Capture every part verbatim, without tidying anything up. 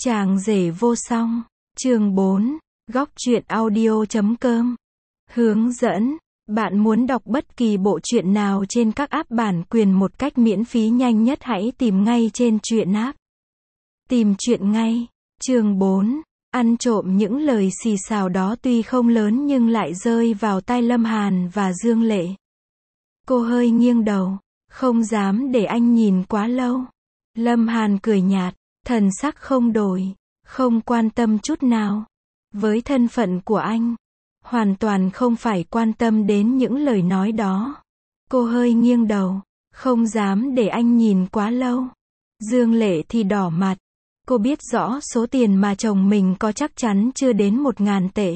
Chàng rể vô song. Chương bốn. Góc truyện audio chấm com. Hướng dẫn. Bạn muốn đọc bất kỳ bộ truyện nào trên các app bản quyền một cách miễn phí nhanh nhất, hãy tìm ngay trên truyện app. Tìm truyện ngay. Chương bốn. Ăn trộm. Những lời xì xào đó tuy không lớn nhưng lại rơi vào tai Lâm Hàn và Dương Lệ. Cô hơi nghiêng đầu, không dám để anh nhìn quá lâu. Lâm Hàn cười nhạt, thần sắc không đổi, không quan tâm chút nào. Với thân phận của anh, hoàn toàn không phải quan tâm đến những lời nói đó. Cô hơi nghiêng đầu, không dám để anh nhìn quá lâu. Dương Lệ thì đỏ mặt. Cô biết rõ số tiền mà chồng mình có chắc chắn chưa đến một ngàn tệ.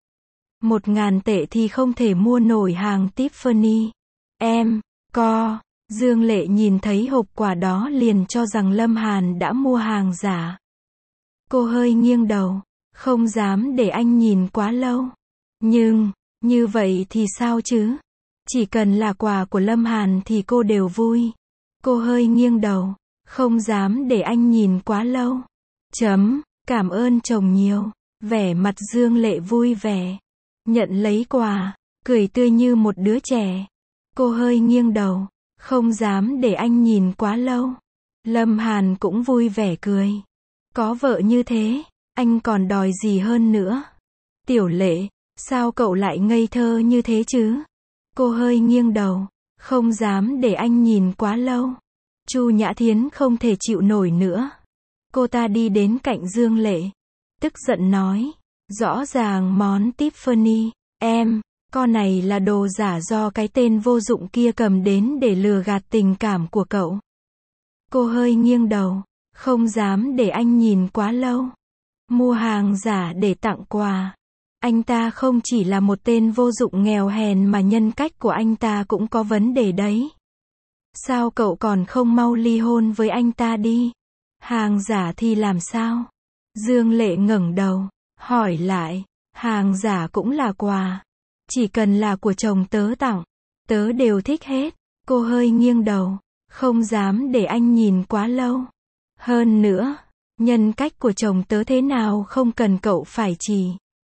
Một ngàn tệ thì không thể mua nổi hàng Tiffany. Em, co. Dương Lệ nhìn thấy hộp quà đó liền cho rằng Lâm Hàn đã mua hàng giả. Cô hơi nghiêng đầu, không dám để anh nhìn quá lâu. Nhưng, như vậy thì sao chứ? Chỉ cần là quà của Lâm Hàn thì cô đều vui. Cô hơi nghiêng đầu, không dám để anh nhìn quá lâu. Chấm, cảm ơn chồng nhiều. Vẻ mặt Dương Lệ vui vẻ. Nhận lấy quà, cười tươi như một đứa trẻ. Cô hơi nghiêng đầu, không dám để anh nhìn quá lâu. Lâm Hàn cũng vui vẻ cười. Có vợ như thế, anh còn đòi gì hơn nữa? Tiểu Lệ, sao cậu lại ngây thơ như thế chứ? Cô hơi nghiêng đầu, không dám để anh nhìn quá lâu. Chu Nhã Thiến không thể chịu nổi nữa. Cô ta đi đến cạnh Dương Lệ, tức giận nói, rõ ràng món Tiffany, em, con này là đồ giả do cái tên vô dụng kia cầm đến để lừa gạt tình cảm của cậu. Cô hơi nghiêng đầu, không dám để anh nhìn quá lâu. Mua hàng giả để tặng quà. Anh ta không chỉ là một tên vô dụng nghèo hèn mà nhân cách của anh ta cũng có vấn đề đấy. Sao cậu còn không mau ly hôn với anh ta đi? Hàng giả thì làm sao? Dương Lệ ngẩng đầu, hỏi lại, hàng giả cũng là quà. Chỉ cần là của chồng tớ tặng, tớ đều thích hết. Cô hơi nghiêng đầu, không dám để anh nhìn quá lâu. Hơn nữa, nhân cách của chồng tớ thế nào không cần cậu phải chỉ.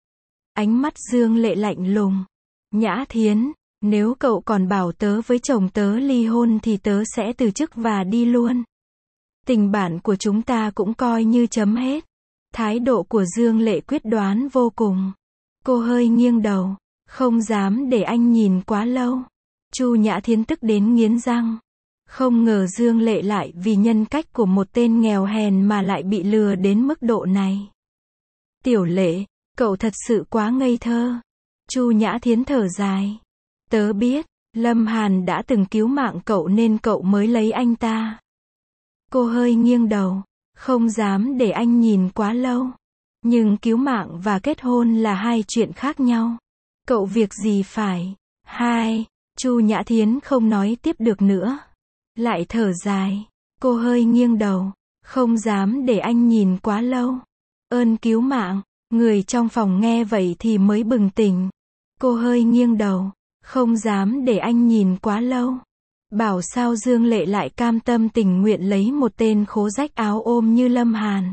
Ánh mắt Dương Lệ lạnh lùng. Nhã Thiến, nếu cậu còn bảo tớ với chồng tớ ly hôn thì tớ sẽ từ chức và đi luôn. Tình bạn của chúng ta cũng coi như chấm hết. Thái độ của Dương Lệ quyết đoán vô cùng. Cô hơi nghiêng đầu, không dám để anh nhìn quá lâu. Chu Nhã Thiến tức đến nghiến răng. Không ngờ Dương Lệ lại vì nhân cách của một tên nghèo hèn mà lại bị lừa đến mức độ này. Tiểu Lệ, cậu thật sự quá ngây thơ. Chu Nhã Thiến thở dài. Tớ biết, Lâm Hàn đã từng cứu mạng cậu nên cậu mới lấy anh ta. Cô hơi nghiêng đầu, không dám để anh nhìn quá lâu. Nhưng cứu mạng và kết hôn là hai chuyện khác nhau. Cậu việc gì phải? Hai, Chu Nhã Thiến không nói tiếp được nữa. Lại thở dài. Cô hơi nghiêng đầu, không dám để anh nhìn quá lâu. Ơn cứu mạng. Người trong phòng nghe vậy thì mới bừng tỉnh. Cô hơi nghiêng đầu, không dám để anh nhìn quá lâu. Bảo sao Dương Lệ lại cam tâm tình nguyện lấy một tên khố rách áo ôm như Lâm Hàn.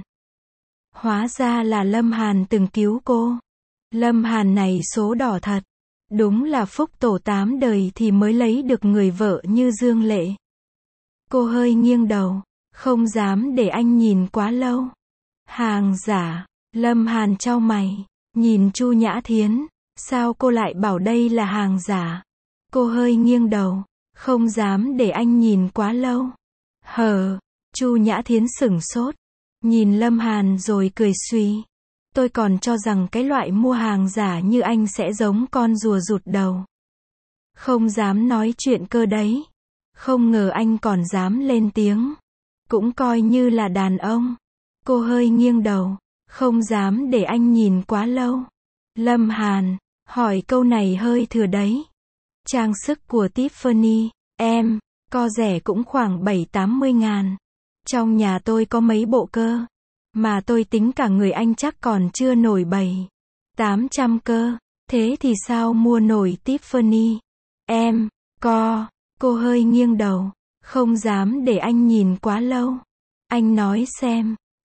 Hóa ra là Lâm Hàn từng cứu cô. Lâm Hàn này số đỏ thật. Đúng là phúc tổ tám đời thì mới lấy được người vợ như Dương Lệ. Cô hơi nghiêng đầu, không dám để anh nhìn quá lâu. Hàng giả. Lâm Hàn chau mày, nhìn Chu Nhã Thiến, sao cô lại bảo đây là hàng giả? Cô hơi nghiêng đầu, không dám để anh nhìn quá lâu. Hờ, Chu Nhã Thiến sửng sốt, nhìn Lâm Hàn rồi cười suy. Tôi còn cho rằng cái loại mua hàng giả như anh sẽ giống con rùa rụt đầu. Không dám nói chuyện cơ đấy. Không ngờ anh còn dám lên tiếng. Cũng coi như là đàn ông. Cô hơi nghiêng đầu, không dám để anh nhìn quá lâu. Lâm Hàn, hỏi câu này hơi thừa đấy. Trang sức của Tiffany, em, co rẻ cũng khoảng bảy tám mươi ngàn. Trong nhà tôi có mấy bộ cơ. Mà tôi tính cả người anh chắc còn chưa nổi bảy tám trăm cơ. Thế thì sao mua nổi Tiffany? Em, co, cô hơi nghiêng đầu, không dám để anh nhìn quá lâu. Anh nói xem,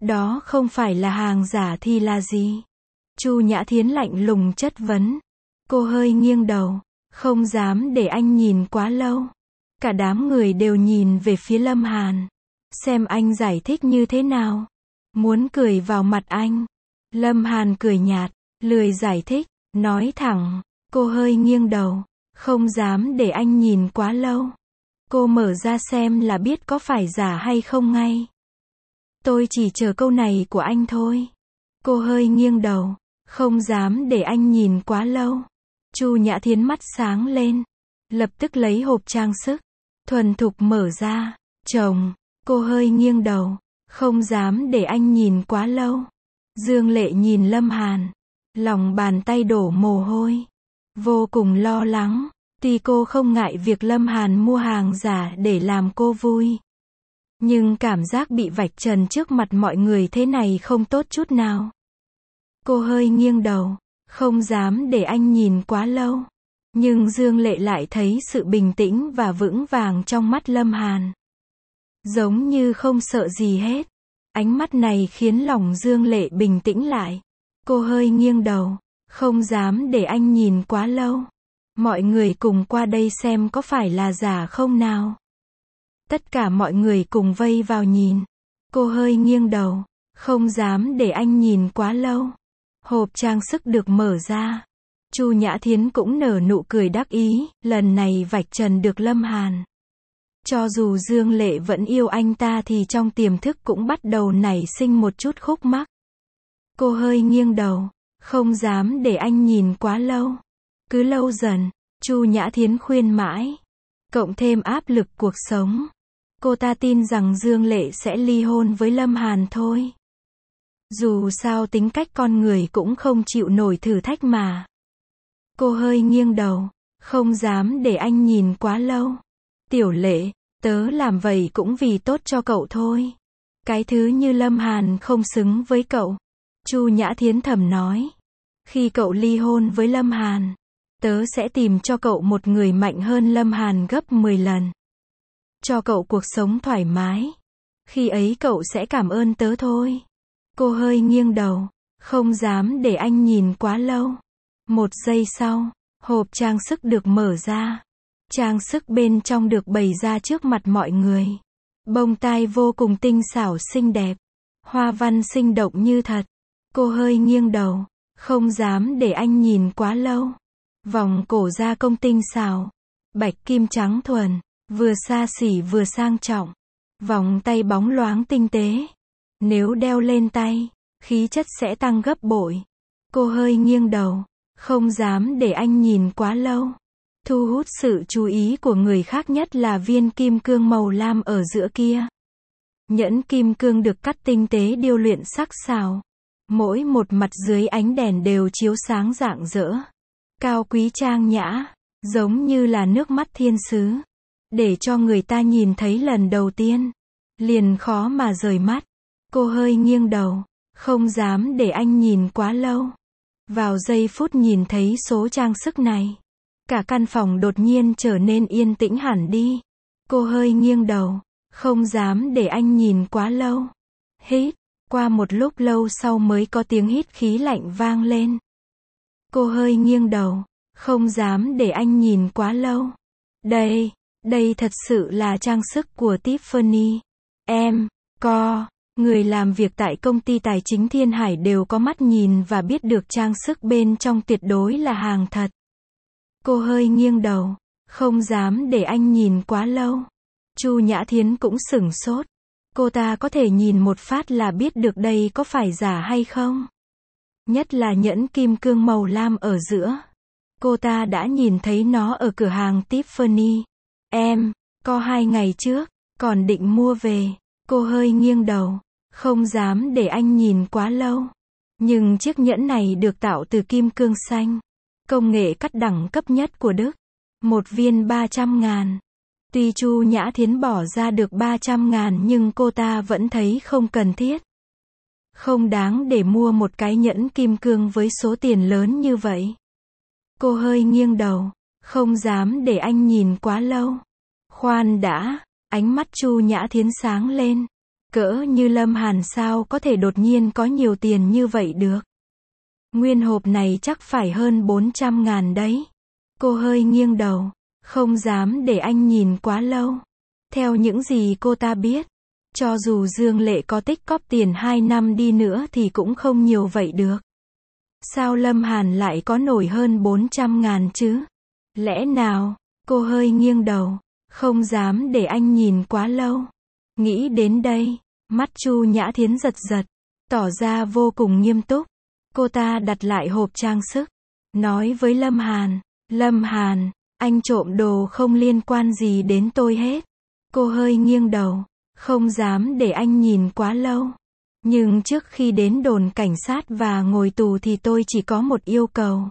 Đó không phải là hàng giả thì là gì? Chu Nhã Thiến lạnh lùng chất vấn. Cô hơi nghiêng đầu, không dám để anh nhìn quá lâu. Cả đám người đều nhìn về phía Lâm Hàn. Xem anh giải thích như thế nào. Muốn cười vào mặt anh. Lâm Hàn cười nhạt, lười giải thích, nói thẳng. Cô hơi nghiêng đầu, không dám để anh nhìn quá lâu. Cô mở ra xem là biết có phải giả hay không ngay. Tôi chỉ chờ câu này của anh thôi. Cô hơi nghiêng đầu, không dám để anh nhìn quá lâu. Chu Nhã Thiến mắt sáng lên, lập tức lấy hộp trang sức, thuần thục mở ra. Chồng, cô hơi nghiêng đầu, không dám để anh nhìn quá lâu. Dương Lệ nhìn Lâm Hàn, lòng bàn tay đổ mồ hôi, vô cùng lo lắng. Tuy cô không ngại việc Lâm Hàn mua hàng giả để làm cô vui, nhưng cảm giác bị vạch trần trước mặt mọi người thế này không tốt chút nào. Cô hơi nghiêng đầu, không dám để anh nhìn quá lâu. Nhưng Dương Lệ lại thấy sự bình tĩnh và vững vàng trong mắt Lâm Hàn. Giống như không sợ gì hết. Ánh mắt này khiến lòng Dương Lệ bình tĩnh lại. Cô hơi nghiêng đầu, không dám để anh nhìn quá lâu. Mọi người cùng qua đây xem có phải là giả không nào. Tất cả mọi người cùng vây vào nhìn. Cô hơi nghiêng đầu, không dám để anh nhìn quá lâu. Hộp trang sức được mở ra. Chu Nhã Thiến cũng nở nụ cười đắc ý, lần này vạch trần được Lâm Hàn. Cho dù Dương Lệ vẫn yêu anh ta thì trong tiềm thức cũng bắt đầu nảy sinh một chút khúc mắc. Cô hơi nghiêng đầu, không dám để anh nhìn quá lâu. Cứ lâu dần, Chu Nhã Thiến khuyên mãi. Cộng thêm áp lực cuộc sống. Cô ta tin rằng Dương Lệ sẽ ly hôn với Lâm Hàn thôi. Dù sao tính cách con người cũng không chịu nổi thử thách mà. Cô hơi nghiêng đầu, không dám để anh nhìn quá lâu. Tiểu Lệ, tớ làm vậy cũng vì tốt cho cậu thôi. Cái thứ như Lâm Hàn không xứng với cậu. Chu Nhã Thiến thầm nói. Khi cậu ly hôn với Lâm Hàn, tớ sẽ tìm cho cậu một người mạnh hơn Lâm Hàn gấp mười lần. Cho cậu cuộc sống thoải mái. Khi ấy cậu sẽ cảm ơn tớ thôi. Cô hơi nghiêng đầu, không dám để anh nhìn quá lâu. Một giây sau, hộp trang sức được mở ra. Trang sức bên trong được bày ra trước mặt mọi người. Bông tai vô cùng tinh xảo xinh đẹp. Hoa văn sinh động như thật. Cô hơi nghiêng đầu, không dám để anh nhìn quá lâu. Vòng cổ gia công tinh xảo. Bạch kim trắng thuần, vừa xa xỉ vừa sang trọng. Vòng tay bóng loáng tinh tế. Nếu đeo lên tay, khí chất sẽ tăng gấp bội. Cô hơi nghiêng đầu, không dám để anh nhìn quá lâu. Thu hút sự chú ý của người khác nhất là viên kim cương màu lam ở giữa kia. Nhẫn kim cương được cắt tinh tế điêu luyện sắc sảo. Mỗi một mặt dưới ánh đèn đều chiếu sáng rạng rỡ. Cao quý trang nhã, giống như là nước mắt thiên sứ. Để cho người ta nhìn thấy lần đầu tiên, liền khó mà rời mắt. Cô hơi nghiêng đầu, không dám để anh nhìn quá lâu. Vào giây phút nhìn thấy số trang sức này, cả căn phòng đột nhiên trở nên yên tĩnh hẳn đi. Cô hơi nghiêng đầu, không dám để anh nhìn quá lâu. Hít, qua một lúc lâu sau mới có tiếng hít khí lạnh vang lên. Cô hơi nghiêng đầu, không dám để anh nhìn quá lâu. Đây, đây thật sự là trang sức của Tiffany. Em, co. Người làm việc tại công ty tài chính Thiên Hải đều có mắt nhìn và biết được trang sức bên trong tuyệt đối là hàng thật. Cô hơi nghiêng đầu, không dám để anh nhìn quá lâu. Chu Nhã Thiến cũng sửng sốt. Cô ta có thể nhìn một phát là biết được đây có phải giả hay không. Nhất là nhẫn kim cương màu lam ở giữa. Cô ta đã nhìn thấy nó ở cửa hàng Tiffany. Em, có hai ngày trước, còn định mua về. Cô hơi nghiêng đầu, không dám để anh nhìn quá lâu. Nhưng chiếc nhẫn này được tạo từ kim cương xanh. Công nghệ cắt đẳng cấp nhất của Đức. Một viên ba trăm ngàn. Tuy Chu Nhã Thiến bỏ ra được ba trăm ngàn nhưng cô ta vẫn thấy không cần thiết. Không đáng để mua một cái nhẫn kim cương với số tiền lớn như vậy. Cô hơi nghiêng đầu, không dám để anh nhìn quá lâu. Khoan đã, ánh mắt Chu Nhã Thiến sáng lên. Cỡ như Lâm Hàn sao có thể đột nhiên có nhiều tiền như vậy được. Nguyên hộp này chắc phải hơn bốn trăm ngàn đấy. Cô hơi nghiêng đầu, không dám để anh nhìn quá lâu. Theo những gì cô ta biết, cho dù Dương Lệ có tích cóp tiền hai năm đi nữa thì cũng không nhiều vậy được. Sao Lâm Hàn lại có nổi hơn bốn trăm ngàn chứ? Lẽ nào? Cô hơi nghiêng đầu, không dám để anh nhìn quá lâu. Nghĩ đến đây, mắt Chu Nhã Thiến giật giật, tỏ ra vô cùng nghiêm túc. Cô ta đặt lại hộp trang sức, nói với Lâm Hàn, Lâm Hàn, anh trộm đồ không liên quan gì đến tôi hết. Cô hơi nghiêng đầu, không dám để anh nhìn quá lâu. Nhưng trước khi đến đồn cảnh sát và ngồi tù thì tôi chỉ có một yêu cầu.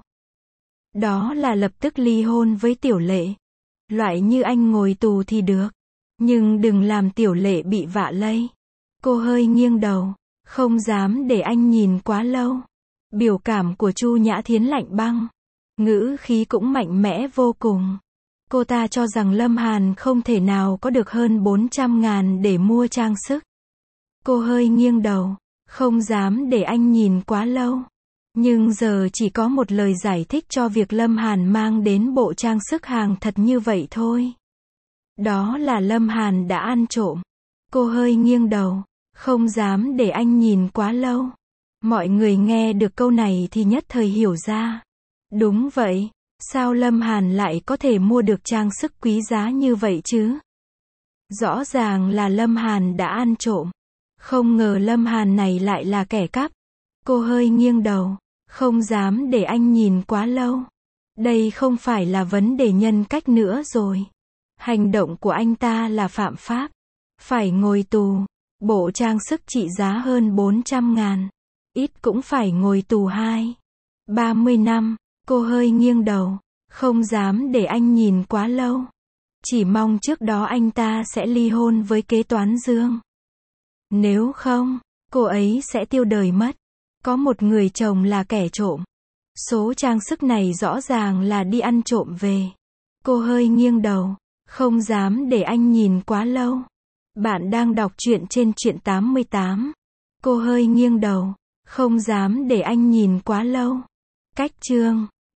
Đó là lập tức ly hôn với Tiểu Lệ. Loại như anh ngồi tù thì được, nhưng đừng làm Tiểu Lệ bị vạ lây. Cô hơi nghiêng đầu, không dám để anh nhìn quá lâu. Biểu cảm của Chu Nhã Thiến lạnh băng, ngữ khí cũng mạnh mẽ vô cùng. Cô ta cho rằng Lâm Hàn không thể nào có được hơn bốn trăm ngàn để mua trang sức. Cô hơi nghiêng đầu, không dám để anh nhìn quá lâu. Nhưng giờ chỉ có một lời giải thích cho việc Lâm Hàn mang đến bộ trang sức hàng thật như vậy thôi. Đó là Lâm Hàn đã ăn trộm. Cô hơi nghiêng đầu, không dám để anh nhìn quá lâu. Mọi người nghe được câu này thì nhất thời hiểu ra. Đúng vậy, sao Lâm Hàn lại có thể mua được trang sức quý giá như vậy chứ? Rõ ràng là Lâm Hàn đã ăn trộm. Không ngờ Lâm Hàn này lại là kẻ cắp. Cô hơi nghiêng đầu, không dám để anh nhìn quá lâu. Đây không phải là vấn đề nhân cách nữa rồi. Hành động của anh ta là phạm pháp. Phải ngồi tù. Bộ trang sức trị giá hơn bốn trăm ngàn. Ít cũng phải ngồi tù hai, ba mươi năm. Cô hơi nghiêng đầu, không dám để anh nhìn quá lâu. Chỉ mong trước đó anh ta sẽ ly hôn với kế toán Dương. Nếu không, cô ấy sẽ tiêu đời mất. Có một người chồng là kẻ trộm. Số trang sức này rõ ràng là đi ăn trộm về. Cô hơi nghiêng đầu, không dám để anh nhìn quá lâu. Bạn đang đọc truyện trên truyện tám mươi tám. Cô hơi nghiêng đầu, không dám để anh nhìn quá lâu. Cách chương